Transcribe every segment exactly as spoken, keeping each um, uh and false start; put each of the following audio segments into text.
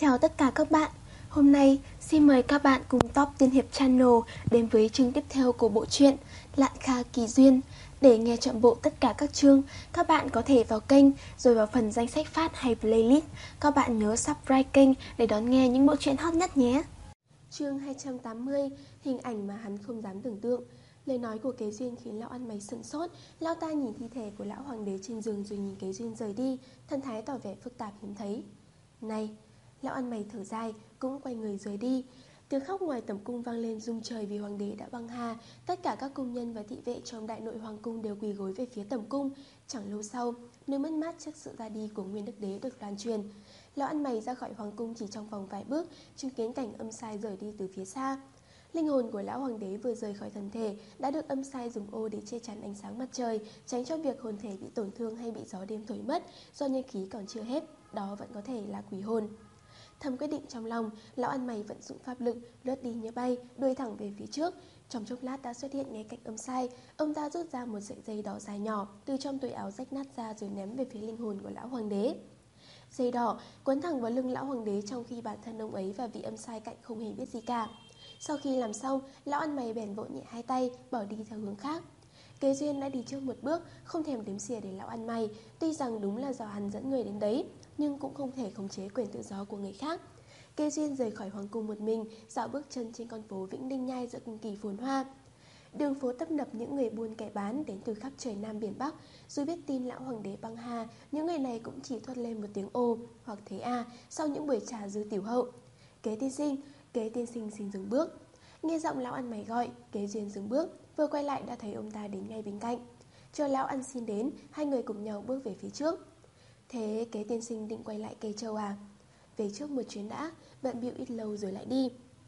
Chào tất cả các bạn. Hôm nay xin mời các bạn cùng Top Tiên Hiệp Channel đến với chương tiếp theo của bộ truyện Lạn Kha Kỳ Duyên. Để nghe trọn bộ tất cả các chương, các bạn có thể vào kênh rồi vào phần danh sách phát hay playlist. Các bạn nhớ subscribe kênh để đón nghe những bộ truyện hot nhất nhé. Chương hai trăm tám mươi, hình ảnh mà hắn không dám tưởng tượng. Lời nói của Kế Duyên khiến lão ăn mày sững sốt. Lão ta nhìn thi thể của lão hoàng đế trên giường rồi nhìn Kế Duyên rời đi, thần thái tỏ vẻ phức tạp hiếm thấy. Này, lão ăn mày thở dài, cũng quay người rời đi. Tiếng khóc ngoài tẩm cung vang lên rung trời vì hoàng đế đã băng ha. Tất cả các công nhân và thị vệ trong đại nội hoàng cung đều quỳ gối về phía tẩm cung. Chẳng lâu sau, nơi mất mát trước sự ra đi của Nguyên Đức Đế được lan truyền. Lão ăn mày ra khỏi hoàng cung chỉ trong vòng vài bước, chứng kiến cảnh âm sai rời đi từ phía xa. Linh hồn của lão hoàng đế vừa rời khỏi thân thể đã được âm sai dùng ô để che chắn ánh sáng mặt trời, tránh cho việc hồn thể bị tổn thương hay bị gió đêm thổi mất. Do nhân khí còn chưa hết, đó vẫn có thể là quỷ hồn. Thầm quyết định trong lòng, lão ăn mày vận dụng pháp lực, lướt đi như bay, đuôi thẳng về phía trước. Trong chốc lát đã xuất hiện ngay cạnh âm sai. Ông ta rút ra một sợi dây đỏ dài nhỏ từ trong túi áo rách nát ra rồi ném về phía linh hồn của lão hoàng đế. Dây đỏ quấn thẳng vào lưng lão hoàng đế, trong khi bản thân ông ấy và vị âm sai cạnh không hề biết gì cả. Sau khi làm xong, lão ăn mày bèn vỗ nhẹ hai tay, bỏ đi theo hướng khác. Kế Duyên đã đi trước một bước, không thèm đếm xỉa đến lão ăn mày. Tuy rằng đúng là do hắn dẫn người đến đấy, nhưng cũng không thể khống chế quyền tự do của người khác. Kế Duyên rời khỏi hoàng cung một mình, dạo bước chân trên con phố Vĩnh Ninh Nhai giữa kinh kỳ phồn hoa. Đường phố tấp nập những người buôn kẻ bán đến từ khắp trời Nam biển Bắc. Dù biết tin lão hoàng đế băng ha, những người này cũng chỉ thốt lên một tiếng ồ hoặc thế à sau những buổi trà dư tiểu hậu. Kế tiên sinh, Kế tiên sinh xin dừng bước. Nghe giọng lão ăn mày gọi, Kế Duyên dừng bước, vừa quay lại đã thấy ông ta đến ngay bên cạnh. Chờ lão ăn xin đến, hai người cùng nhau bước về phía trước. Thế Kế tiên sinh định quay lại Kê Châu à? Về trước một chuyến đã, bận bịu ít lâu rồi lại đi.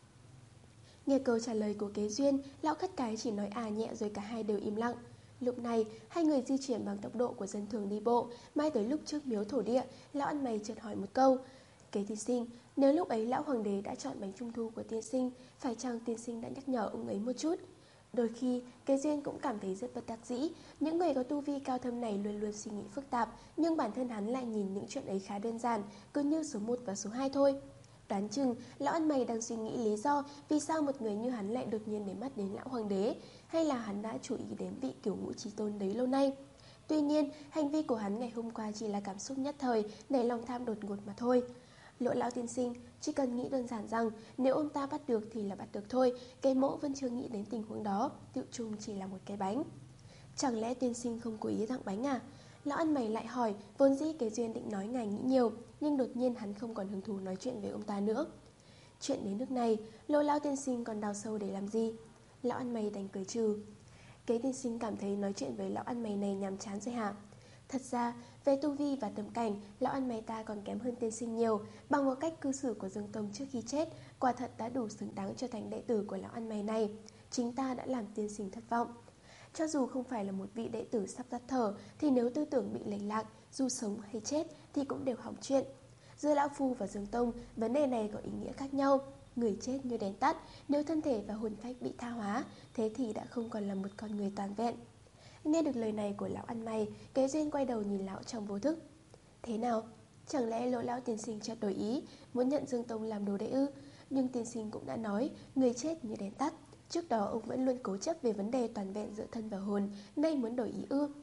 Nghe câu trả lời của Kế Duyên, lão khất cái chỉ nói à nhẹ rồi cả hai đều im lặng. Lúc này, hai người di chuyển bằng tốc độ của dân thường đi bộ. Mai tới lúc trước miếu thổ địa, lão ăn mày chợt hỏi một câu. Kế tiên sinh, nếu lúc ấy lão hoàng đế đã chọn bánh trung thu của tiên sinh, phải chăng tiên sinh đã nhắc nhở ông ấy một chút? Đôi khi, Kế Duyên cũng cảm thấy rất bất đắc dĩ. Những người có tu vi cao thâm này luôn luôn suy nghĩ phức tạp, nhưng bản thân hắn lại nhìn những chuyện ấy khá đơn giản, cứ như số một và số hai thôi. Đoán chừng, lão ăn mày đang suy nghĩ lý do vì sao một người như hắn lại đột nhiên để mắt đến lão hoàng đế, hay là hắn đã chú ý đến vị kiểu ngũ chí tôn đấy lâu nay. Tuy nhiên, hành vi của hắn ngày hôm qua chỉ là cảm xúc nhất thời, nảy lòng tham đột ngột mà thôi. Lộ lão tiên sinh, chỉ cần nghĩ đơn giản rằng nếu ông ta bắt được thì là bắt được thôi. Cái mỗ vẫn chưa nghĩ đến tình huống đó, tự chung chỉ là một cái bánh. Chẳng lẽ tiên sinh không cố ý tặng bánh à? Lão ăn mày lại hỏi. Vốn dĩ Kế Duyên định nói ngài nghĩ nhiều, nhưng đột nhiên hắn không còn hứng thú nói chuyện với ông ta nữa. Chuyện đến nước này, Lộ lão tiên sinh còn đào sâu để làm gì? Lão ăn mày đành cười trừ. Kế tiên sinh cảm thấy nói chuyện với lão ăn mày này nhàm chán rồi hả? Thật ra, về tu vi và tầm cảnh, lão ăn mày ta còn kém hơn tiên sinh nhiều. Bằng một cách cư xử của Dương Tông trước khi chết, quả thật đã đủ xứng đáng trở thành đệ tử của lão ăn mày này. Chính ta đã làm tiên sinh thất vọng. Cho dù không phải là một vị đệ tử sắp tắt thở, thì nếu tư tưởng bị lệch lạc, dù sống hay chết thì cũng đều hỏng chuyện. Giữa lão phu và Dương Tông, vấn đề này có ý nghĩa khác nhau. Người chết như đèn tắt, nếu thân thể và hồn phách bị tha hóa, thế thì đã không còn là một con người toàn vẹn. Nghe được lời này của lão ăn mày, Kế Duyên quay đầu nhìn lão trong vô thức. Thế nào? Chẳng lẽ Lỗ lão tiên sinh chợt đổi ý, muốn nhận Dương Tông làm đồ đệ ư? Nhưng tiên sinh cũng đã nói, người chết như đèn tắt. Trước đó ông vẫn luôn cố chấp về vấn đề toàn vẹn giữa thân và hồn, nay muốn đổi ý ư?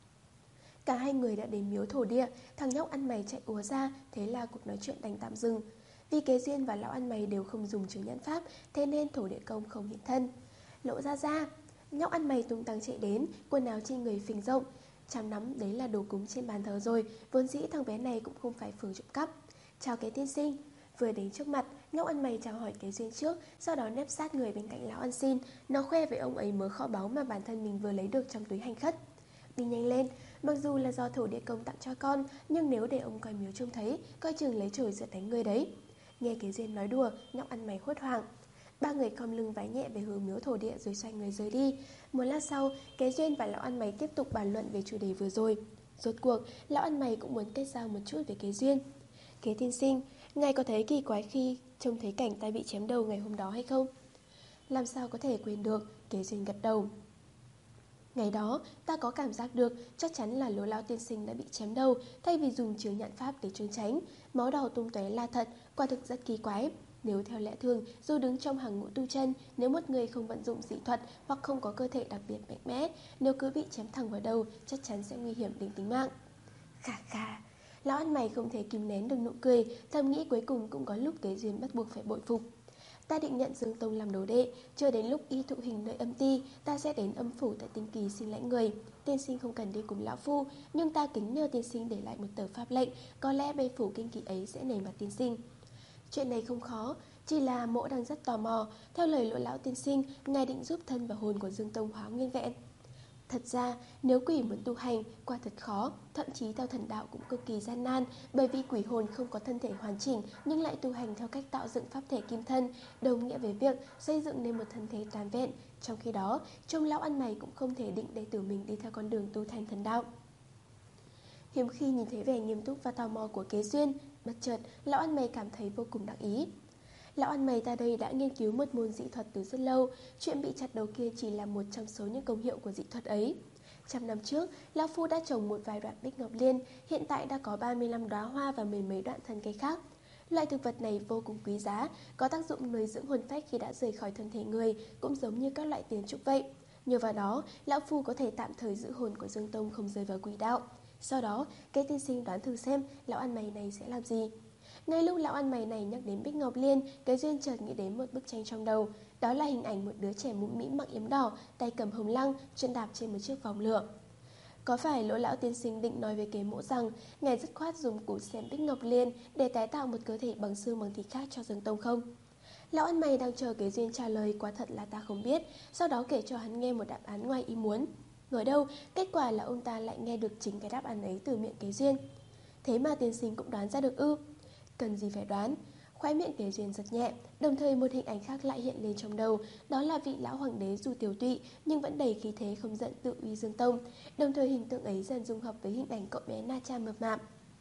Cả hai người đã đến miếu thổ địa, thằng nhóc ăn mày chạy ùa ra, thế là cuộc nói chuyện đành tạm dừng. Vì Kế Duyên và lão ăn mày đều không dùng chứng nhãn pháp, thế nên thổ địa công không hiện thân. Lộ ra ra, nhóc ăn mày tung tăng chạy đến, quần áo trên người phình rộng. Chăm nắm đấy là đồ cúng trên bàn thờ rồi, vốn dĩ thằng bé này cũng không phải phường trộm cắp. Chào Kế tiên sinh. Vừa đến trước mặt, nhóc ăn mày chào hỏi Kế Duyên trước, sau đó nép sát người bên cạnh lão ăn xin. Nó khoe với ông ấy mớ kho báu mà bản thân mình vừa lấy được trong túi hành khất. Đi nhanh lên, mặc dù là do thổ địa công tặng cho con, nhưng nếu để ông coi miếu trông thấy, coi chừng lấy chổi giật đánh người đấy. Nghe Kế Duyên nói đùa, nhóc ăn mày hốt hoảng. Ba người khom lưng vái nhẹ về hướng miếu thổ địa rồi xoay người rời đi. Một lát sau, Kế Duyên và lão ăn mày tiếp tục bàn luận về chủ đề vừa rồi. Rốt cuộc, lão ăn mày cũng muốn kết giao một chút với Kế Duyên. Kế tiên sinh, ngài có thấy kỳ quái khi trông thấy cảnh ta bị chém đầu ngày hôm đó hay không? Làm sao có thể quên được, Kế Duyên gật đầu. Ngày đó, ta có cảm giác được chắc chắn là Lỗ lão tiên sinh đã bị chém đầu, thay vì dùng chướng nhãn pháp để trốn tránh. Máu đỏ tung tóe là thật, quả thực rất kỳ quái. Nếu theo lẽ thường, dù đứng trong hàng ngũ tu chân, nếu một người không vận dụng dị thuật hoặc không có cơ thể đặc biệt mạnh mẽ, nếu cứ bị chém thẳng vào đầu, chắc chắn sẽ nguy hiểm đến tính mạng. Khà khà, lão ăn mày không thể kìm nén được nụ cười, thầm nghĩ cuối cùng cũng có lúc Kế Duyên bắt buộc phải bội phục. Ta định nhận Dương Tông làm đồ đệ, chờ đến lúc y thụ hình nơi âm ti, ta sẽ đến âm phủ tại Tinh Kỳ xin lãnh người. Tiên sinh không cần đi cùng lão phu, nhưng ta kính nhờ tiên sinh để lại một tờ pháp lệnh, có lẽ bê phủ kinh kỳ ấy sẽ nể mặt tiên sinh. Chuyện này không khó, chỉ là mỗ đang rất tò mò. Theo lời Lỗ lão tiên sinh, ngài định giúp thân và hồn của Dương Tông hóa nguyên vẹn. Thật ra, nếu quỷ muốn tu hành, quả thật khó, thậm chí theo thần đạo cũng cực kỳ gian nan, bởi vì quỷ hồn không có thân thể hoàn chỉnh nhưng lại tu hành theo cách tạo dựng pháp thể kim thân, đồng nghĩa với việc xây dựng nên một thân thể toàn vẹn. Trong khi đó, trông lão ăn mày cũng không thể định đệ tử mình đi theo con đường tu thành thần đạo. Hiếm khi nhìn thấy vẻ nghiêm túc và tò mò của Kế Duyên, bất chợt, lão ăn mày cảm thấy vô cùng đắc ý. Lão ăn mày ta đây đã nghiên cứu một môn dị thuật từ rất lâu, chuyện bị chặt đầu kia chỉ là một trong số những công hiệu của dị thuật ấy. Trăm năm trước, lão phu đã trồng một vài đoạn bích ngọc liên, hiện tại đã có ba mươi lăm đóa hoa và mười mấy đoạn thân cây khác. Loại thực vật này vô cùng quý giá, có tác dụng nuôi dưỡng hồn phách khi đã rời khỏi thân thể người, cũng giống như các loại tiền trúc vậy. Nhờ vào đó, lão phu có thể tạm thời giữ hồn của Dương Tông không rơi vào quỷ đạo. Sau đó, Kế tiên sinh đoán thử xem lão ăn mày này sẽ làm gì. Ngay lúc lão ăn mày này nhắc đến bích ngọc liên, Kế Duyên chợt nghĩ đến một bức tranh trong đầu. Đó là hình ảnh một đứa trẻ mũm mĩm mặc yếm đỏ, tay cầm hồng lăng, chân đạp trên một chiếc vòng lửa. Có phải Lỗ lão tiên sinh định nói với Kế mỗ rằng ngài dứt khoát dùng củ xem bích ngọc liên để tái tạo một cơ thể bằng xương bằng thịt khác cho Dương Tông không? Lão ăn mày đang chờ Kế Duyên trả lời, quả thật là ta không biết, sau đó kể cho hắn nghe một đáp án ngoài ý muốn. Ngờ đâu, kết quả là ông ta lại nghe được chính cái đáp án ấy từ miệng Kế Duyên. Thế mà tiên sinh cũng đoán ra được ư? Cần gì phải đoán. Khóe miệng Kế Duyên giật nhẹ, đồng thời một hình ảnh khác lại hiện lên trong đầu, đó là vị lão hoàng đế dù tiểu tụy nhưng vẫn đầy khí thế không giận tự uy Dương Tông. Đồng thời hình tượng ấy dần dung hợp với hình ảnh cậu bé Na Cha mập mạp.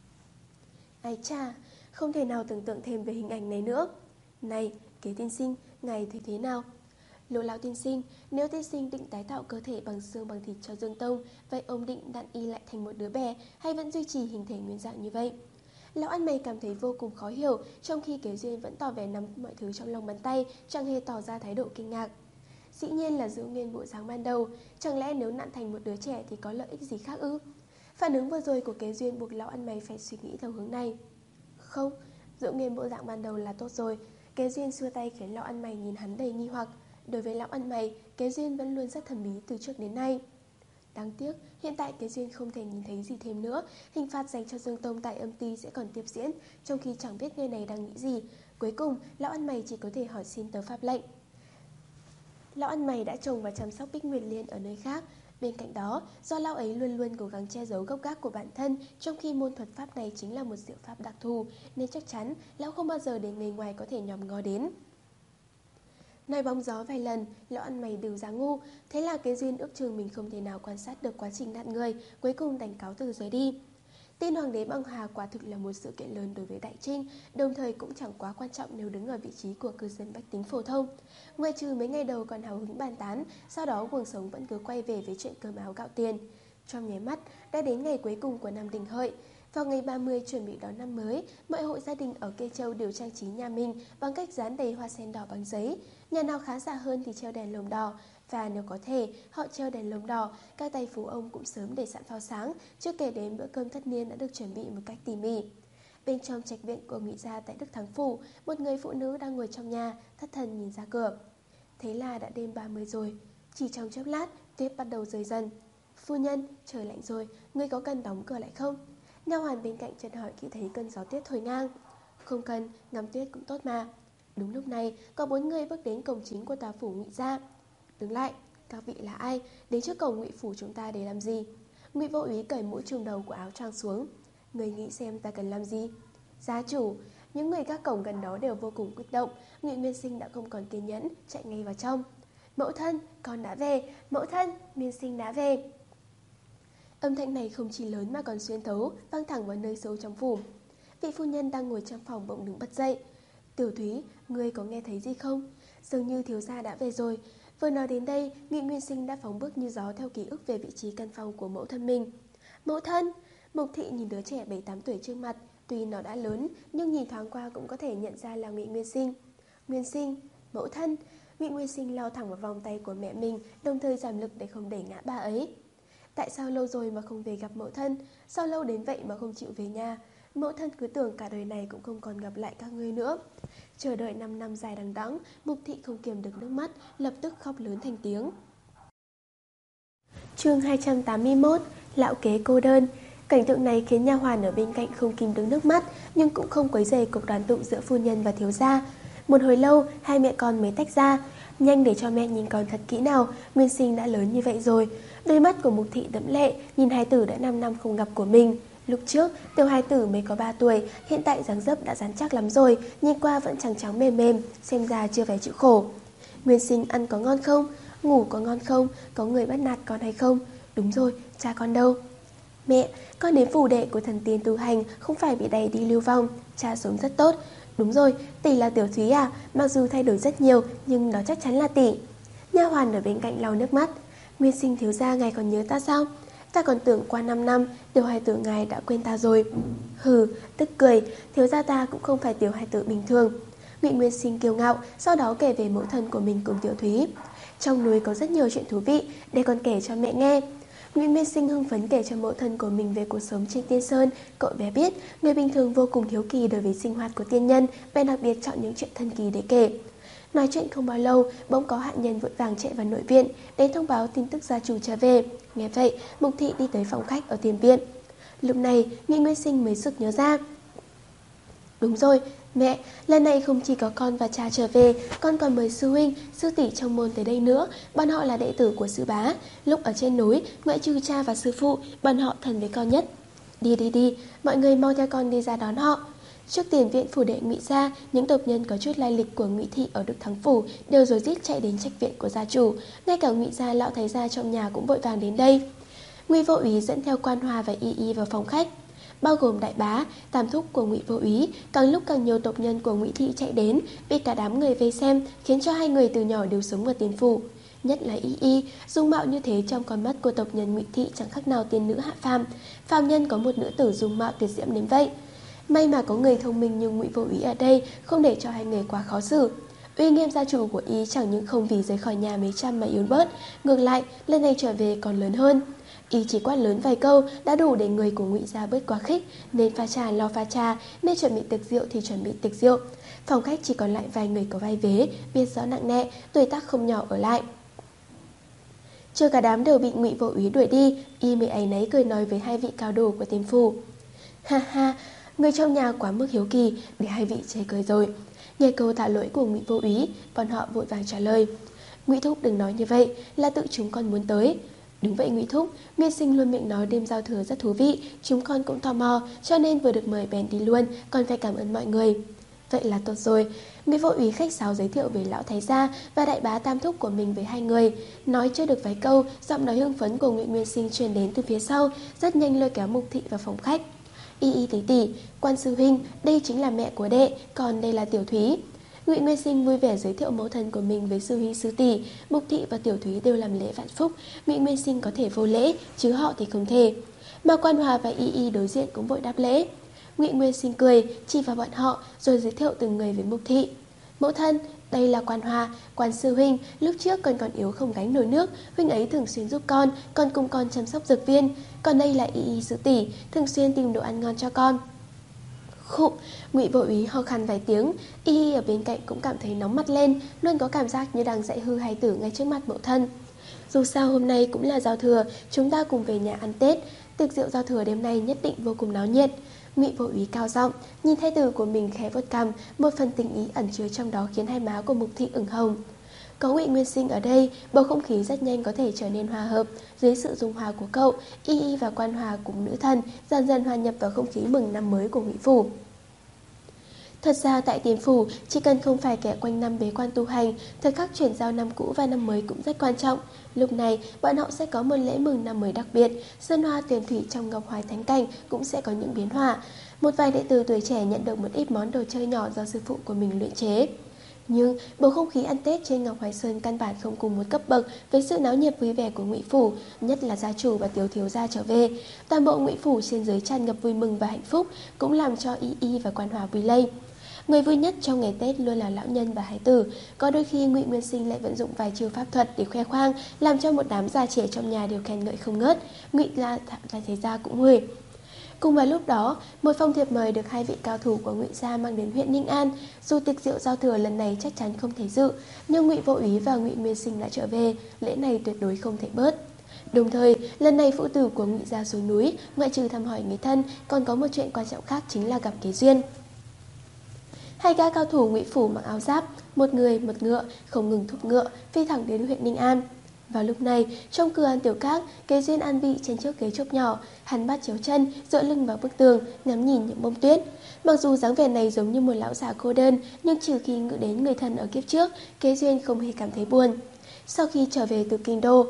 Ái cha, không thể nào tưởng tượng thêm về hình ảnh này nữa. Này, Kế tiên sinh, ngài thấy thế nào? Lỗ lão tiên sinh, nếu tiên sinh định tái tạo cơ thể bằng xương bằng thịt cho Dương Tông, vậy ông định đạn y lại thành một đứa bé hay vẫn duy trì hình thể nguyên dạng như vậy? Lão ăn mày cảm thấy vô cùng khó hiểu, trong khi Kế Duyên vẫn tỏ vẻ nắm mọi thứ trong lòng bàn tay, chẳng hề tỏ ra thái độ kinh ngạc. Dĩ nhiên là giữ nguyên bộ dáng ban đầu, chẳng lẽ nếu nặn thành một đứa trẻ thì có lợi ích gì khác ư? Phản ứng vừa rồi của Kế Duyên buộc lão ăn mày phải suy nghĩ theo hướng này. Không, giữ nguyên bộ dạng ban đầu là tốt rồi. Kế Duyên xua tay khiến lão ăn mày nhìn hắn đầy nghi hoặc. Đối với lão ăn mày, Kế Duyên vẫn luôn rất thần bí từ trước đến nay. Đáng tiếc, hiện tại Kế Duyên không thể nhìn thấy gì thêm nữa. Hình phạt dành cho Dương Tông tại âm ty sẽ còn tiếp diễn, trong khi chẳng biết người này đang nghĩ gì. Cuối cùng, lão ăn mày chỉ có thể hỏi xin tờ pháp lệnh. Lão ăn mày đã trồng và chăm sóc bích nguyệt liên ở nơi khác. Bên cạnh đó, do lão ấy luôn luôn cố gắng che giấu gốc gác của bản thân, trong khi môn thuật pháp này chính là một diệu pháp đặc thù, nên chắc chắn lão không bao giờ để người ngoài có thể nhòm ngó đến. Nói bóng gió vài lần, lão ăn mày đều ra ngu. Thế là Kế Duyên ước chừng mình không thể nào quan sát được quá trình nạn người, cuối cùng đành cáo từ rời đi. Tin hoàng đế băng hà quả thực là một sự kiện lớn đối với Đại Trinh, đồng thời cũng chẳng quá quan trọng nếu đứng ở vị trí của cư dân bách tính phổ thông. Ngoại trừ mấy ngày đầu còn hào hứng bàn tán, sau đó cuộc sống vẫn cứ quay về với chuyện cơm áo gạo tiền. Trong nháy mắt, đã đến ngày cuối cùng của năm Đinh Hợi. Vào ngày ba mươi chuẩn bị đón năm mới, mọi hộ gia đình ở Kê Châu đều trang trí nhà mình bằng cách dán đầy hoa sen đỏ bằng giấy. Nhà nào khá giả hơn thì treo đèn lồng đỏ, và nếu có thể, họ treo đèn lồng đỏ, các tay phú ông cũng sớm để sẵn pháo sáng, chưa kể đến bữa cơm tất niên đã được chuẩn bị một cách tỉ mỉ. Bên trong trạch viện của Ngụy gia tại Đức Thắng Phủ, một người phụ nữ đang ngồi trong nhà, thất thần nhìn ra cửa. Thế là đã đêm ba mươi rồi. Chỉ trong chốc lát, tuyết bắt đầu rơi dần. Phu nhân, trời lạnh rồi, ngươi có cần đóng cửa lại không? Nha hoàn bên cạnh chợt hỏi khi thấy cơn gió tuyết thổi ngang. Không cần, ngắm tuyết cũng tốt mà. Đúng lúc này, có bốn người bước đến cổng chính của tòa phủ Ngụy gia. Đứng lại, các vị là ai? Đến trước cổng Ngụy phủ chúng ta để làm gì? Ngụy Vô Úy cởi mũ trùm đầu của áo choàng xuống. Người nghĩ xem ta cần làm gì? Gia chủ. Những người gác cổng gần đó đều vô cùng kích động. Ngụy Miên Sinh đã không còn kiên nhẫn, chạy ngay vào trong. Mẫu thân, con đã về. Mẫu thân, Miên Sinh đã về. Âm thanh này không chỉ lớn mà còn xuyên thấu, vang thẳng vào nơi sâu trong phủ. Vị phu nhân đang ngồi trong phòng bỗng đứng bật dậy. Tiểu Thúy, ngươi có nghe thấy gì không? Dường như thiếu gia đã về rồi. Vừa nói đến đây, Ngụy Nguyên Sinh đã phóng bước như gió theo ký ức về vị trí căn phòng của mẫu thân mình. Mẫu thân! Mục Thị nhìn đứa trẻ bảy tám tuổi trước mặt, tuy nó đã lớn nhưng nhìn thoáng qua cũng có thể nhận ra là Ngụy Nguyên Sinh. Nguyên Sinh, mẫu thân! Ngụy Nguyên Sinh lao thẳng vào vòng tay của mẹ mình, đồng thời giảm lực để không đẩy ngã bà ấy. Tại sao lâu rồi mà không về gặp mẫu thân? Sao lâu đến vậy mà không chịu về nhà? Mẫu thân cứ tưởng cả đời này cũng không còn gặp lại các ngươi nữa. Chờ đợi năm năm dài đằng đẵng, Mục Thị không kiềm được nước mắt, lập tức khóc lớn thành tiếng. Chương hai trăm tám mươi mốt, Lão kế cô đơn. Cảnh tượng này khiến nha hoàn ở bên cạnh không kìm được nước mắt, nhưng cũng không quấy rầy cuộc đoàn tụ giữa phu nhân và thiếu gia. Một hồi lâu, hai mẹ con mới tách ra. Nhanh để cho mẹ nhìn con thật kỹ nào, Nguyên Sinh đã lớn như vậy rồi. Đôi mắt của Mục Thị đẫm lệ, nhìn hài tử đã năm năm không gặp của mình. Lúc trước, tiểu hài tử mới có ba tuổi, hiện tại dáng dấp đã rắn chắc lắm rồi, nhìn qua vẫn trắng trắng mềm mềm, xem ra chưa phải chịu khổ. Nguyên Sinh ăn có ngon không? Ngủ có ngon không? Có người bắt nạt con hay không? Đúng rồi, cha con đâu? Mẹ, con đến phủ đệ của thần tiên tu hành, không phải bị đẩy đi lưu vong. Cha sống rất tốt. Đúng rồi, tỷ là Tiểu Thúy à? Mặc dù thay đổi rất nhiều, nhưng đó chắc chắn là tỷ. Nha hoàn ở bên cạnh lau nước mắt. Nguyên Sinh thiếu gia, ngài còn nhớ ta sao? Ta còn tưởng qua năm năm, tiểu hài tử ngài đã quên ta rồi. Hừ, tức cười, thiếu gia ta cũng không phải tiểu hài tử bình thường. Ngụy Nguyên Sinh kiêu ngạo, sau đó kể về mẫu thân của mình cùng Tiểu Thúy. Trong núi có rất nhiều chuyện thú vị, để con kể cho mẹ nghe. Ngụy Nguyên Sinh hưng phấn kể cho mẫu thân của mình về cuộc sống trên Tiên Sơn. Cậu bé biết, người bình thường vô cùng hiếu kỳ đối với sinh hoạt của tiên nhân, bèn đặc biệt chọn những chuyện thần kỳ để kể. Nói chuyện không bao lâu, bỗng có hạ nhân vội vàng chạy vào nội viện, đến thông báo tin tức gia chủ trở về. Nghe vậy, Mục Thị đi tới phòng khách ở tiền viện. Lúc này, Ngụy Nguyên Sinh mới sực nhớ ra. Đúng rồi, mẹ, lần này không chỉ có con và cha trở về, con còn mời sư huynh, sư tỷ trong môn tới đây nữa. Bọn họ là đệ tử của sư bá. Lúc ở trên núi, ngoại trừ cha và sư phụ, bọn họ thân với con nhất. Đi đi đi, mọi người mau theo con đi ra đón họ. Trước tiền viện phủ đệ Ngụy gia, những tộc nhân có chút lai lịch của Ngụy thị ở Đức Thắng phủ đều rối rít chạy đến trạch viện của gia chủ. Ngay cả Ngụy gia lão thái gia trong nhà cũng vội vàng đến đây. Ngụy Vô Úy dẫn theo Quan Hòa và Y Y vào phòng khách, bao gồm đại bá, tam thúc của Ngụy Vô Úy. Càng lúc càng nhiều tộc nhân của Ngụy thị chạy đến, bị cả đám người vây xem, khiến cho hai người từ nhỏ đều sống ở tiền phủ. Nhất là Y Y, dung mạo như thế trong con mắt của tộc nhân Ngụy thị chẳng khác nào tiên nữ hạ phàm. Phàm nhân có một nữ tử dung mạo tuyệt diễm đến vậy. May mà có người thông minh như Ngụy Vô Úy ở đây, không để cho hai người quá khó xử. Uy nghiêm gia chủ của Y chẳng những không vì rời khỏi nhà mấy trăm mà yếu bớt, ngược lại lần này trở về còn lớn hơn. Y chỉ quát lớn vài câu đã đủ để người của Ngụy gia bớt quá khích, nên pha trà lo pha trà, nên chuẩn bị tiệc rượu thì chuẩn bị tiệc rượu. Phòng khách chỉ còn lại vài người có vai vế, biết rõ nặng nề, tuổi tác không nhỏ ở lại. Chờ cả đám đều bị Ngụy Vô Úy đuổi đi, Y mới áy náy cười nói với hai vị cao đồ của tiền phủ. Ha ha, người trong nhà quá mức hiếu kỳ, để hai vị chê cười rồi. Nghe câu tạ lỗi của Ngụy Vô Úy, bọn họ vội vàng trả lời. Ngụy thúc đừng nói như vậy, là tự chúng con muốn tới. Đúng vậy Ngụy thúc, Nguyên Sinh luôn miệng nói đêm giao thừa rất thú vị, chúng con cũng tò mò, cho nên vừa được mời bèn đi luôn, còn phải cảm ơn mọi người. Vậy là tốt rồi. Ngụy Vô Úy khách sáo giới thiệu về lão thái gia và đại bá tam thúc của mình với hai người. Nói chưa được vài câu, giọng nói hưng phấn của Ngụy Nguyên Sinh truyền đến từ phía sau, rất nhanh lôi kéo Mục Thị vào phòng khách. Y Y tỷ tỷ, Quan sư huynh, đây chính là mẹ của đệ, còn đây là Tiểu Thúy. Ngụy Nguyên Sinh vui vẻ giới thiệu mẫu thân của mình với sư huynh sư tỷ. Mục Thị và Tiểu Thúy đều làm lễ vạn phúc, Ngụy Nguyên Sinh có thể vô lễ, chứ họ thì không thể. Mà Quan Hòa và Y Y đối diện cũng vội đáp lễ. Ngụy Nguyên Sinh cười, chỉ vào bọn họ rồi giới thiệu từng người với Mục Thị. Mẫu thân, đây là Quan Hòa, Quan sư huynh, lúc trước con còn yếu không gánh nổi nước, huynh ấy thường xuyên giúp con, con cùng con chăm sóc dược viên. Còn đây là Y Y sư tỷ, thường xuyên tìm đồ ăn ngon cho con. Khụ, Ngụy Vô Úy ho khan vài tiếng, Y Y ở bên cạnh cũng cảm thấy nóng mặt lên, luôn có cảm giác như đang dạy hư hài tử ngay trước mặt mẫu thân. Dù sao hôm nay cũng là giao thừa, chúng ta cùng về nhà ăn Tết, tiệc rượu giao thừa đêm nay nhất định vô cùng náo nhiệt. Ngụy Vô Úy cao giọng, nhìn thê tử của mình khẽ vuốt cằm, một phần tình ý ẩn chứa trong đó khiến hai má của Mục Thị ửng hồng. Có Ngụy Nguyên Sinh ở đây, bầu không khí rất nhanh có thể trở nên hòa hợp. Dưới sự dung hòa của cậu, Y Y và Quan Hòa cùng nữ thần dần dần hòa nhập vào không khí mừng năm mới của Ngụy phủ. Thật ra tại tiền phủ, chỉ cần không phải kẻ quanh năm bế quan tu hành, thời khắc chuyển giao năm cũ và năm mới cũng rất quan trọng. Lúc này, bọn họ sẽ có một lễ mừng năm mới đặc biệt, sơn hoa tiền thủy trong Ngọc Hoài Thánh Cảnh cũng sẽ có những biến hóa. Một vài đệ tử tuổi trẻ nhận được một ít món đồ chơi nhỏ do sư phụ của mình luyện chế. Nhưng bầu không khí ăn Tết trên Ngọc Hoài Sơn căn bản không cùng một cấp bậc với sự náo nhiệt vui vẻ của Ngụy Phủ, nhất là gia chủ và tiểu thiếu gia trở về. Toàn bộ Ngụy Phủ trên dưới tràn ngập vui mừng và hạnh phúc, cũng làm cho Y Y và Quan Hòa vui lây. Người vui nhất trong ngày Tết luôn là lão nhân và hài tử. Có đôi khi Ngụy Nguyên Sinh lại vận dụng vài chiêu pháp thuật để khoe khoang, làm cho một đám già trẻ trong nhà đều khen ngợi không ngớt. Ngụy là là thế gia cũng vui. Cùng vào lúc đó, một phong thiệp mời được hai vị cao thủ của Ngụy gia mang đến huyện Ninh An. Dù tiệc rượu giao thừa lần này chắc chắn không thể dự, nhưng Ngụy Vô Úy và Ngụy Nguyên Sinh đã trở về, lễ này tuyệt đối không thể bớt. Đồng thời, lần này phụ tử của Ngụy gia xuống núi, ngoại trừ thăm hỏi người thân, còn có một chuyện quan trọng khác chính là gặp Kế Duyên. Hai gã cao thủ Ngụy phủ mặc áo giáp, một người một ngựa, không ngừng thúc ngựa, phi thẳng đến huyện Ninh An. Vào lúc này, trong cửa ăn tiểu các, Kế Duyên an vị trên chiếc ghế trúc nhỏ, hắn bắt chéo chân, dựa lưng vào bức tường, ngắm nhìn những bông tuyết. Mặc dù dáng vẻ này giống như một lão già cô đơn, nhưng trừ khi nghĩ đến người thân ở kiếp trước, Kế Duyên không hề cảm thấy buồn. Sau khi trở về từ kinh đô,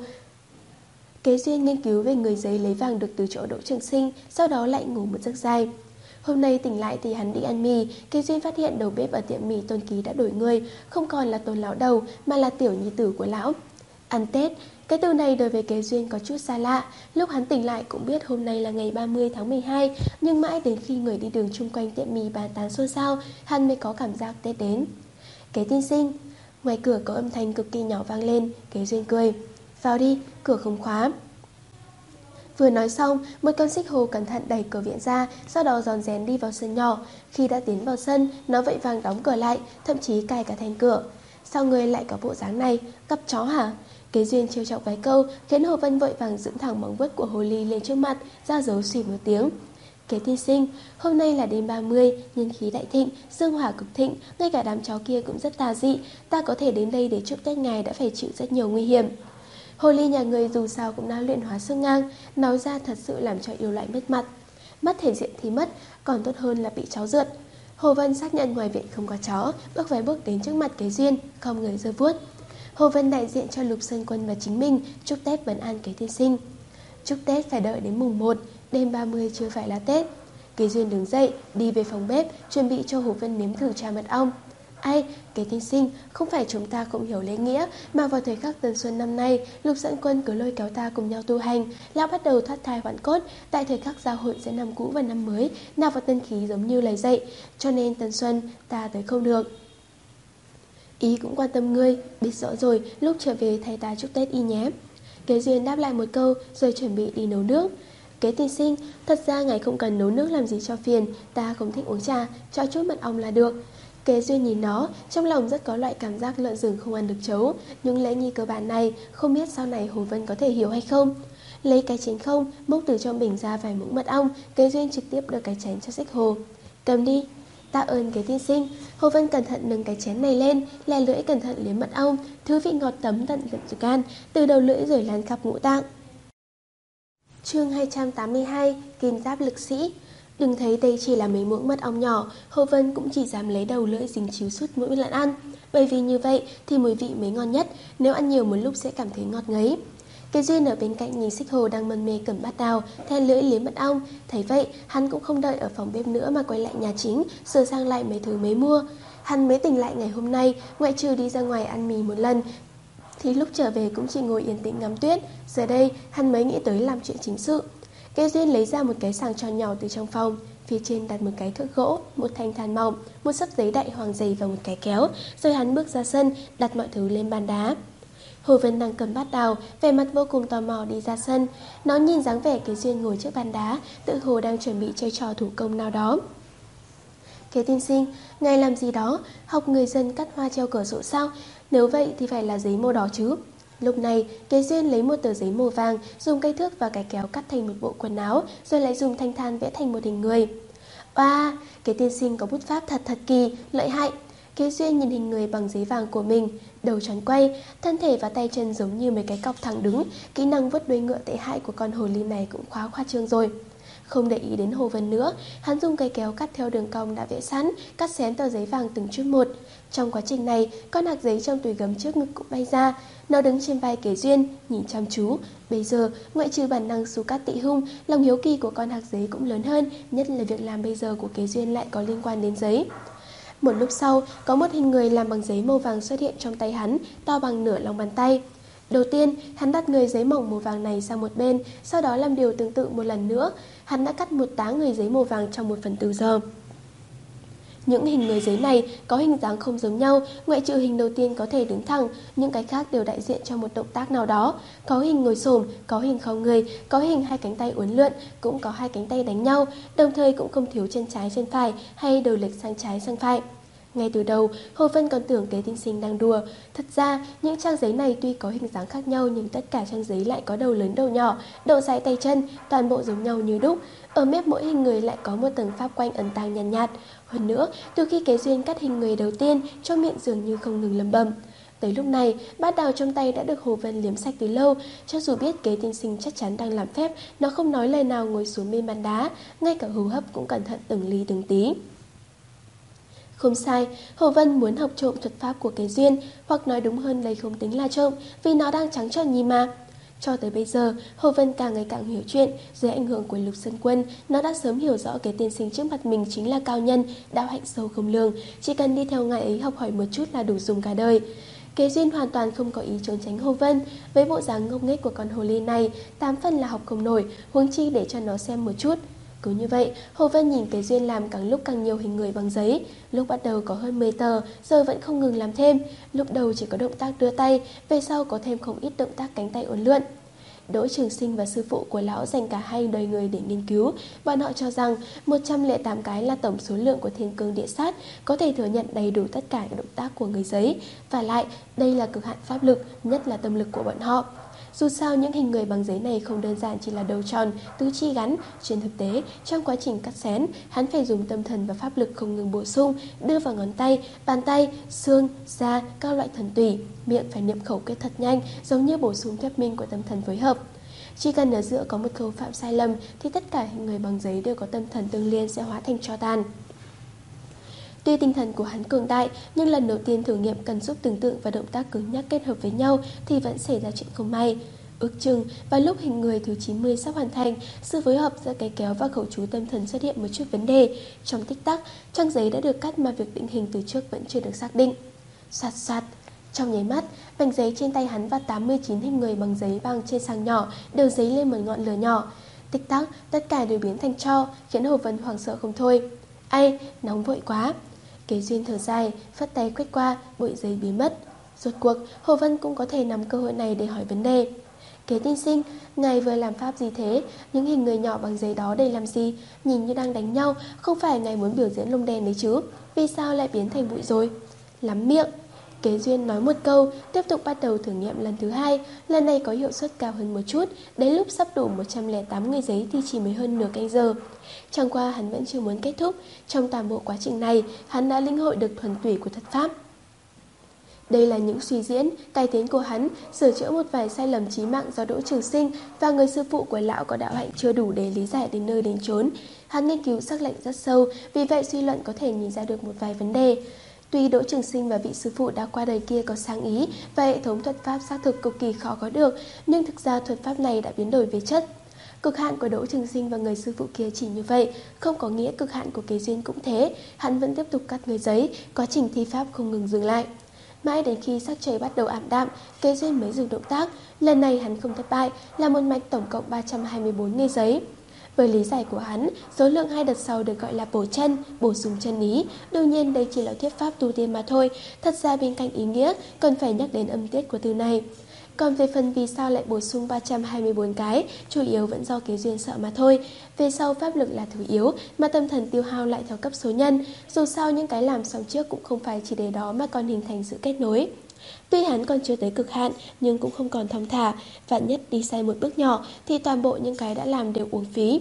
Kế Duyên nghiên cứu về người giấy lấy vàng được từ chỗ Đỗ Trường Sinh, sau đó lại ngủ một giấc dài. Hôm nay tỉnh lại thì hắn đi ăn mì, Kế Duyên phát hiện đầu bếp ở tiệm mì Tôn Ký đã đổi người, không còn là Tôn lão đầu mà là tiểu nhi tử của lão. Ăn Tết, cái từ này đối với Kế Duyên có chút xa lạ. Lúc hắn tỉnh lại cũng biết hôm nay là ngày ba mươi tháng mười hai, nhưng mãi đến khi người đi đường chung quanh tiệm mì bàn tán xôn xao, hắn mới có cảm giác Tết đến. Kế tiên sinh. Ngoài cửa có âm thanh cực kỳ nhỏ vang lên. Kế Duyên cười. Vào đi, cửa không khóa. Vừa nói xong, một con xích hồ cẩn thận đẩy cửa viện ra, sau đó rón rén đi vào sân nhỏ. Khi đã tiến vào sân, nó vội vàng đóng cửa lại, thậm chí cài cả then cửa. Sao người lại có bộ dáng này? Cặp chó hả? Kế Duyên trêu chọc vài câu, khiến Hồ Vân vội vàng dựng thẳng móng vuốt của hồ ly lên trước mặt, ra dấu xì một tiếng. Kế tiên sinh, hôm nay là đêm ba mươi, nhân khí đại thịnh, dương hỏa cực thịnh, ngay cả đám chó kia cũng rất tà dị. Ta có thể đến đây để chúc Tết ngài đã phải chịu rất nhiều nguy hiểm. Hồ ly nhà người dù sao cũng đã luyện hóa xương ngang, nói ra thật sự làm cho yêu lại mất mặt. Mất thể diện thì mất, còn tốt hơn là bị chó rượt. Hồ Vân xác nhận ngoài viện không có chó, bước vài bước đến trước mặt Kế Duyên, không người giơ vuốt. Hồ Vân đại diện cho Lục Sơn Quân và chính mình, chúc Tết vấn an Kế tiên sinh. Chúc Tết phải đợi đến mùng một, đêm ba mươi chưa phải là Tết. Kế Duyên đứng dậy, đi về phòng bếp, chuẩn bị cho Hồ Vân nếm thử trà mật ong. Ai, Kế tiên sinh, không phải chúng ta cũng hiểu lễ nghĩa, mà vào thời khắc Tân Xuân năm nay, Lục Dẫn Quân cứ lôi kéo ta cùng nhau tu hành, lão bắt đầu thoát thai hoán cốt, tại thời khắc giao hội giữa năm cũ và năm mới, nào vào tân khí giống như lời dạy, cho nên Tân Xuân ta tới không được. Ý cũng quan tâm ngươi, biết rõ rồi, lúc trở về thay ta chúc Tết y nhé. Kế Duyên đáp lại một câu rồi chuẩn bị đi nấu nước. Kế tiên sinh, thật ra ngài không cần nấu nước làm gì cho phiền, ta không thích uống trà, cho chút mật ong là được. Kế Duyên nhìn nó, trong lòng rất có loại cảm giác lợn rừng không ăn được trấu. Những lễ nghi cơ bản này, không biết sau này Hồ Vân có thể hiểu hay không. Lấy cái chén không, múc từ trong bình ra vài muỗng mật ong, Kế Duyên trực tiếp đưa cái chén cho Xích Hồ. Cầm đi. Tạ ơn Kế tiên sinh. Hồ Vân cẩn thận nâng cái chén này lên, lè lưỡi cẩn thận liếm mật ong, thứ vị ngọt tấm tận tận ruột gan, từ đầu lưỡi rồi lan khắp ngũ tạng. Chương hai trăm tám mươi hai, Kim Giáp lực sĩ. Đừng thấy đây chỉ là mấy muỗng mật ong nhỏ, Hồ Vân cũng chỉ dám lấy đầu lưỡi dính chíu suốt mỗi lần ăn, bởi vì như vậy thì mùi vị mới ngon nhất, nếu ăn nhiều một lúc sẽ cảm thấy ngọt ngấy. Kế Duyên ở bên cạnh nhìn Xích Hồ đang mân mê cầm bát đào, then lưỡi liếm mật ong, thấy vậy hắn cũng không đợi ở phòng bếp nữa mà quay lại nhà chính, sửa sang lại mấy thứ mới mua. Hắn mới tỉnh lại ngày hôm nay, ngoại trừ đi ra ngoài ăn mì một lần, thì lúc trở về cũng chỉ ngồi yên tĩnh ngắm tuyết. Giờ đây hắn mới nghĩ tới làm chuyện chính sự. Kế Duyên lấy ra một cái sàng tròn nhỏ từ trong phòng, phía trên đặt một cái thước gỗ, một thanh than mỏng, một sấp giấy đại hoàng dày và một cái kéo, rồi hắn bước ra sân, đặt mọi thứ lên bàn đá. Hồ Vân đang cầm bát đào, vẻ mặt vô cùng tò mò đi ra sân. Nó nhìn dáng vẻ Kế Duyên ngồi trước bàn đá, tự hồ đang chuẩn bị chơi trò thủ công nào đó. Kế tiên sinh, ngài làm gì đó? Học người dân cắt hoa treo cửa sổ sao? Nếu vậy thì phải là giấy màu đỏ chứ. Lúc này, Kế Duyên lấy một tờ giấy màu vàng, dùng cây thước và cái kéo cắt thành một bộ quần áo, rồi lại dùng thanh than vẽ thành một hình người. Oa, Kế tiên sinh có bút pháp thật thật kỳ, lợi hại. Kế Duyên nhìn hình người bằng giấy vàng của mình, đầu tròn quay, thân thể và tay chân giống như mấy cái cọc thẳng đứng, kỹ năng vớt đuôi ngựa tệ hại của con hồ ly này cũng quá khoa trương rồi. Không để ý đến Hồ Vân nữa, hắn dùng cây kéo cắt theo đường cong đã vẽ sẵn, cắt xén tờ giấy vàng từng chút một. Trong quá trình này, con hạt giấy trong túi gấm trước ngực cũng bay ra. Nó đứng trên vai Kế Duyên, nhìn chăm chú. Bây giờ, ngoại trừ bản năng xù cát tị hung, lòng hiếu kỳ của con hạt giấy cũng lớn hơn, nhất là việc làm bây giờ của Kế Duyên lại có liên quan đến giấy. Một lúc sau, có một hình người làm bằng giấy màu vàng xuất hiện trong tay hắn, to bằng nửa lòng bàn tay. Đầu tiên, hắn đặt người giấy mỏng màu vàng này sang một bên, sau đó làm điều tương tự một lần nữa. Hắn đã cắt một tá người giấy màu vàng trong một phần tư giờ. Những hình người giấy này có hình dáng không giống nhau, ngoại trừ hình đầu tiên có thể đứng thẳng, những cái khác đều đại diện cho một động tác nào đó. Có hình ngồi xổm, có hình khom người, có hình hai cánh tay uốn lượn, cũng có hai cánh tay đánh nhau, đồng thời cũng không thiếu chân trái chân phải hay đầu lệch sang trái sang phải. Ngay từ đầu, Hồ Vân còn tưởng Kế Tiên Sinh đang đùa. Thật ra, những trang giấy này tuy có hình dáng khác nhau nhưng tất cả trang giấy lại có đầu lớn đầu nhỏ, độ dài tay chân, toàn bộ giống nhau như đúc. Ở mép mỗi hình người lại có một tầng pháp quanh ẩn tàng nhàn nhạt, nhạt. Hơn nữa, từ khi Kế Duyên cắt hình người đầu tiên, trong miệng dường như không ngừng lẩm bẩm. Tới lúc này, bát đào trong tay đã được Hồ Vân liếm sạch từ lâu. Cho dù biết Kế Tiên Sinh chắc chắn đang làm phép, nó không nói lời nào ngồi xuống bên bàn đá, ngay cả hô hấp cũng cẩn thận từng ly từng tí. Không sai, Hồ Vân muốn học trộm thuật pháp của Kế Duyên, hoặc nói đúng hơn đây không tính là trộm, vì nó đang trắng trợn nhìn mà. Cho tới bây giờ, Hồ Vân càng ngày càng hiểu chuyện, dưới ảnh hưởng của Lục Sơn Quân, nó đã sớm hiểu rõ Kế Tiên Sinh trước mặt mình chính là cao nhân, đạo hạnh sâu không lường, chỉ cần đi theo ngài ấy học hỏi một chút là đủ dùng cả đời. Kế Duyên hoàn toàn không có ý trốn tránh Hồ Vân, với bộ dáng ngông nghếch của con hồ ly này, tám phần là học không nổi, huống chi để cho nó xem một chút. Cứ như vậy, Hồ Vân nhìn Kế Duyên làm càng lúc càng nhiều hình người bằng giấy. Lúc bắt đầu có hơn mười tờ, giờ vẫn không ngừng làm thêm. Lúc đầu chỉ có động tác đưa tay, về sau có thêm không ít động tác cánh tay uốn lượn. Đỗ Trường Sinh và sư phụ của lão dành cả hai đời người để nghiên cứu. Bọn họ cho rằng một trăm lẻ tám cái là tổng số lượng của thiên cương địa sát, có thể thừa nhận đầy đủ tất cả các động tác của người giấy. Và lại, đây là cực hạn pháp lực, nhất là tâm lực của bọn họ. Dù sao những hình người bằng giấy này không đơn giản chỉ là đầu tròn, tứ chi gắn. Trên thực tế, trong quá trình cắt xén, hắn phải dùng tâm thần và pháp lực không ngừng bổ sung, đưa vào ngón tay, bàn tay, xương, da, các loại thần tủy. Miệng phải niệm khẩu quyết thật nhanh, giống như bổ sung thuyết minh của tâm thần phối hợp. Chỉ cần ở giữa có một câu phạm sai lầm thì tất cả hình người bằng giấy đều có tâm thần tương liên sẽ hóa thành tro tàn. Tuy tinh thần của hắn cường đại, nhưng lần đầu tiên thử nghiệm cần giúp tưởng tượng và động tác cứng nhắc kết hợp với nhau thì vẫn xảy ra chuyện không may. Ước chừng, vào lúc hình người thứ chín mươi sắp hoàn thành, sự phối hợp giữa cái kéo và khẩu chú tâm thần xuất hiện một chút vấn đề. Trong tích tắc, trang giấy đã được cắt mà việc định hình từ trước vẫn chưa được xác định. Soạt soạt, trong nháy mắt, mảnh giấy trên tay hắn và tám mươi chín hình người bằng giấy bằng trên sàng nhỏ đều dấy lên một ngọn lửa nhỏ. Tích tắc, tất cả đều biến thành tro, khiến Hồ Vân hoảng sợ không thôi. Ai, nóng vội quá. Kế Duyên thở dài, phất tay quét qua, bụi giấy biến mất. Rốt cuộc, Hồ Vân cũng có thể nắm cơ hội này để hỏi vấn đề. Kế Tiên Sinh, ngài vừa làm pháp gì thế? Những hình người nhỏ bằng giấy đó để làm gì? Nhìn như đang đánh nhau, không phải ngài muốn biểu diễn lông đèn đấy chứ? Vì sao lại biến thành bụi rồi? Lắm miệng. Kế Duyên nói một câu, tiếp tục bắt đầu thử nghiệm lần thứ hai. Lần này có hiệu suất cao hơn một chút. Đến lúc sắp đủ một trăm lẻ tám người giấy thì chỉ mới hơn nửa canh giờ. Chẳng qua hắn vẫn chưa muốn kết thúc. Trong toàn bộ quá trình này, hắn đã lĩnh hội được thuần tủy của thuật pháp. Đây là những suy diễn, cải tiến của hắn, sửa chữa một vài sai lầm chí mạng do Đỗ Trường Sinh và người sư phụ của lão có đạo hạnh chưa đủ để lý giải đến nơi đến chốn. Hắn nghiên cứu sắc lệnh rất sâu, vì vậy suy luận có thể nhìn ra được một vài vấn đề. Tuy Đỗ Trường Sinh và vị sư phụ đã qua đời kia có sáng ý và hệ thống thuật pháp xác thực cực kỳ khó có được, nhưng thực ra thuật pháp này đã biến đổi về chất. Cực hạn của Đỗ Trường Sinh và người sư phụ kia chỉ như vậy, không có nghĩa cực hạn của Kế Duyên cũng thế. Hắn vẫn tiếp tục cắt người giấy, quá trình thi pháp không ngừng dừng lại. Mãi đến khi sắc trời bắt đầu ảm đạm, Kế Duyên mới dừng động tác. Lần này hắn không thất bại, là một mạch tổng cộng ba trăm hai mươi bốn người giấy. Với lý giải của hắn, số lượng hai đợt sau được gọi là bổ chân, bổ sung chân ý. Đương nhiên đây chỉ là thuyết pháp tu tiên mà thôi. Thật ra bên cạnh ý nghĩa, cần phải nhắc đến âm tiết của từ này. Còn về phần vì sao lại bổ sung ba trăm hai mươi bốn cái, chủ yếu vẫn do Kế Duyên sợ mà thôi. Về sau pháp lực là thứ yếu, mà tâm thần tiêu hao lại theo cấp số nhân. Dù sao những cái làm xong trước cũng không phải chỉ để đó mà còn hình thành sự kết nối. Tuy hắn còn chưa tới cực hạn, nhưng cũng không còn thong thả. Vạn nhất đi sai một bước nhỏ thì toàn bộ những cái đã làm đều uổng phí.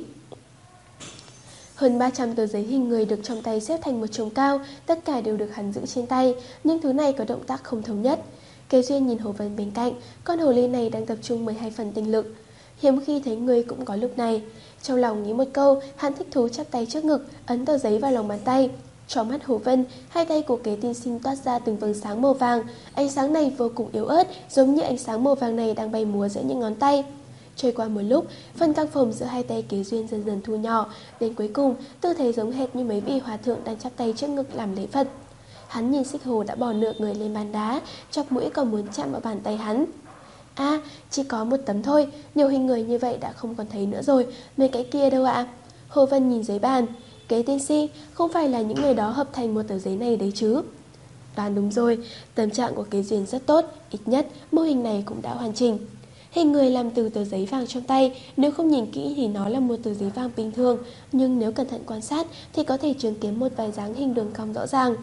Hơn ba trăm tờ giấy hình người được trong tay xếp thành một chồng cao, tất cả đều được hắn giữ trên tay. Những thứ này có động tác không thống nhất. Kế Duyên nhìn Hồ Vân bên cạnh, con hồ ly này đang tập trung mười hai phần tinh lực. Hiếm khi thấy người cũng có lúc này. Trong lòng nghĩ một câu, hắn thích thú chắp tay trước ngực, ấn tờ giấy vào lòng bàn tay. Trong mắt Hồ Vân, hai tay của Kế Tiên Sinh toát ra từng vầng sáng màu vàng. Ánh sáng này vô cùng yếu ớt, giống như ánh sáng màu vàng này đang bay múa giữa những ngón tay. Trôi qua một lúc, phần căng phòng giữa hai tay Kế Duyên dần dần thu nhỏ. Đến cuối cùng, tư thế giống hệt như mấy vị hòa thượng đang chắp tay trước ngực làm lễ Phật. Hắn nhìn Xích Hồ đã bò nửa người lên bàn đá, chọc mũi còn muốn chạm vào bàn tay hắn. A, à, chỉ có một tấm thôi, nhiều hình người như vậy đã không còn thấy nữa rồi, mấy cái kia đâu ạ? À? Hồ Vân nhìn giấy bàn. Kế tiên sinh, không phải là những người đó hợp thành một tờ giấy này đấy chứ? Đoán đúng rồi, tâm trạng của Kế Duyên rất tốt, ít nhất mô hình này cũng đã hoàn chỉnh. Hình người làm từ tờ giấy vàng trong tay, nếu không nhìn kỹ thì nó là một tờ giấy vàng bình thường, nhưng nếu cẩn thận quan sát thì có thể chứng kiến một vài dáng hình đường cong rõ ràng.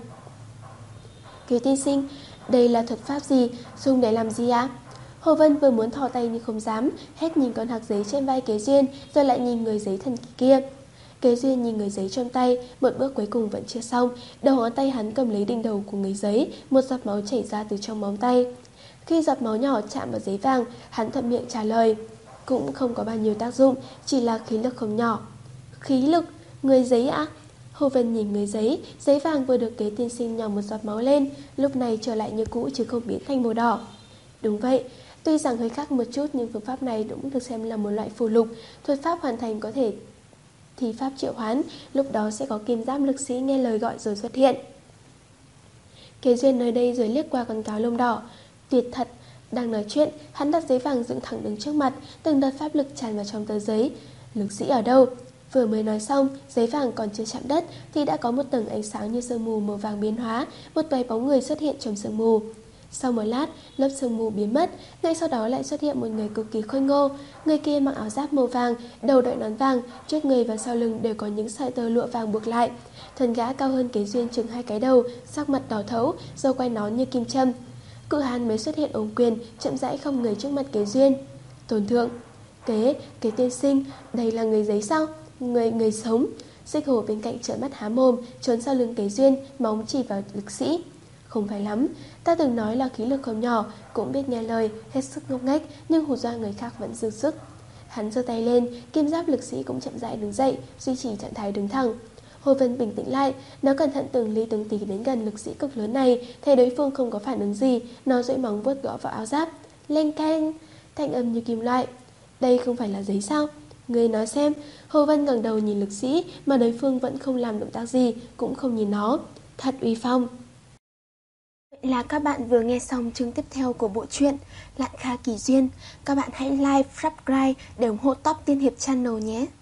Kế tiên sinh, đây là thuật pháp gì, dùng để làm gì ạ? À? Hồ Vân vừa muốn thò tay nhưng không dám, hết nhìn con hạc giấy trên vai Kế Duyên, rồi lại nhìn người giấy thần kỳ kia. Kế Duyên nhìn người giấy trong tay, một bước cuối cùng vẫn chưa xong, đầu ngón tay hắn cầm lấy đỉnh đầu của người giấy, một giọt máu chảy ra từ trong móng tay. Khi giọt máu nhỏ chạm vào giấy vàng, hắn thuận miệng trả lời. Cũng không có bao nhiêu tác dụng, chỉ là khí lực không nhỏ. Khí lực? Người giấy ạ? À? Hồ Vân nhìn người giấy, giấy vàng vừa được Kế tiên sinh nhỏ một giọt máu lên, lúc này trở lại như cũ chứ không biến thành màu đỏ. Đúng vậy, tuy rằng hơi khác một chút nhưng phương pháp này cũng được xem là một loại phù lục, thuật pháp hoàn thành có thể thì pháp triệu hoán, lúc đó sẽ có kim giáp lực sĩ nghe lời gọi rồi xuất hiện. Kế Duyên nơi đây rồi liếc qua con cáo lông đỏ. Tuyệt thật, đang nói chuyện, hắn đặt giấy vàng dựng thẳng đứng trước mặt, từng đợt pháp lực tràn vào trong tờ giấy. Lực sĩ ở đâu? Vừa mới nói xong, giấy vàng còn chưa chạm đất thì đã có một tầng ánh sáng như sương mù màu vàng biến hóa, một vài bóng người xuất hiện trong sương mù. Sau một lát, lớp sương mù biến mất, ngay sau đó lại xuất hiện một người cực kỳ khôi ngô. Người kia mặc áo giáp màu vàng, đầu đội nón vàng, trước người và sau lưng đều có những sợi tơ lụa vàng buộc lại. Thân gã cao hơn Kế Duyên chừng hai cái đầu, sắc mặt đỏ thẫu, râu quai nón như kim châm. Cự hán mới xuất hiện ôm quyền, chậm rãi không người trước mặt Kế Duyên. Tổn thượng, Kế, Kế tiên sinh, đây là người giấy sao? Người, người sống. Xích Hồ bên cạnh trợn mắt há mồm, trốn sau lưng Kế Duyên, móng chỉ vào lực sĩ. Không phải lắm, ta từng nói là khí lực không nhỏ, cũng biết nghe lời, hết sức ngốc nghếch, nhưng hù dọa người khác vẫn dư sức. Hắn giơ tay lên, kim giáp lực sĩ cũng chậm rãi đứng dậy, duy trì trạng thái đứng thẳng. Hồ Vân bình tĩnh lại, nó cẩn thận từng ly từng tí đến gần lực sĩ cực lớn này, thấy đối phương không có phản ứng gì, nó duỗi móng vuốt gõ vào áo giáp. Leng keng, thanh âm như kim loại. Đây không phải là giấy sao? Người nói xem. Hồ Vân ngẩng đầu nhìn lực sĩ, mà đối phương vẫn không làm động tác gì, cũng không nhìn nó. Thật uy phong. Vậy là các bạn vừa nghe xong chương tiếp theo của bộ truyện Lạn Kha Kỳ Duyên. Các bạn hãy like, subscribe để ủng hộ Top Tiên Hiệp Channel nhé.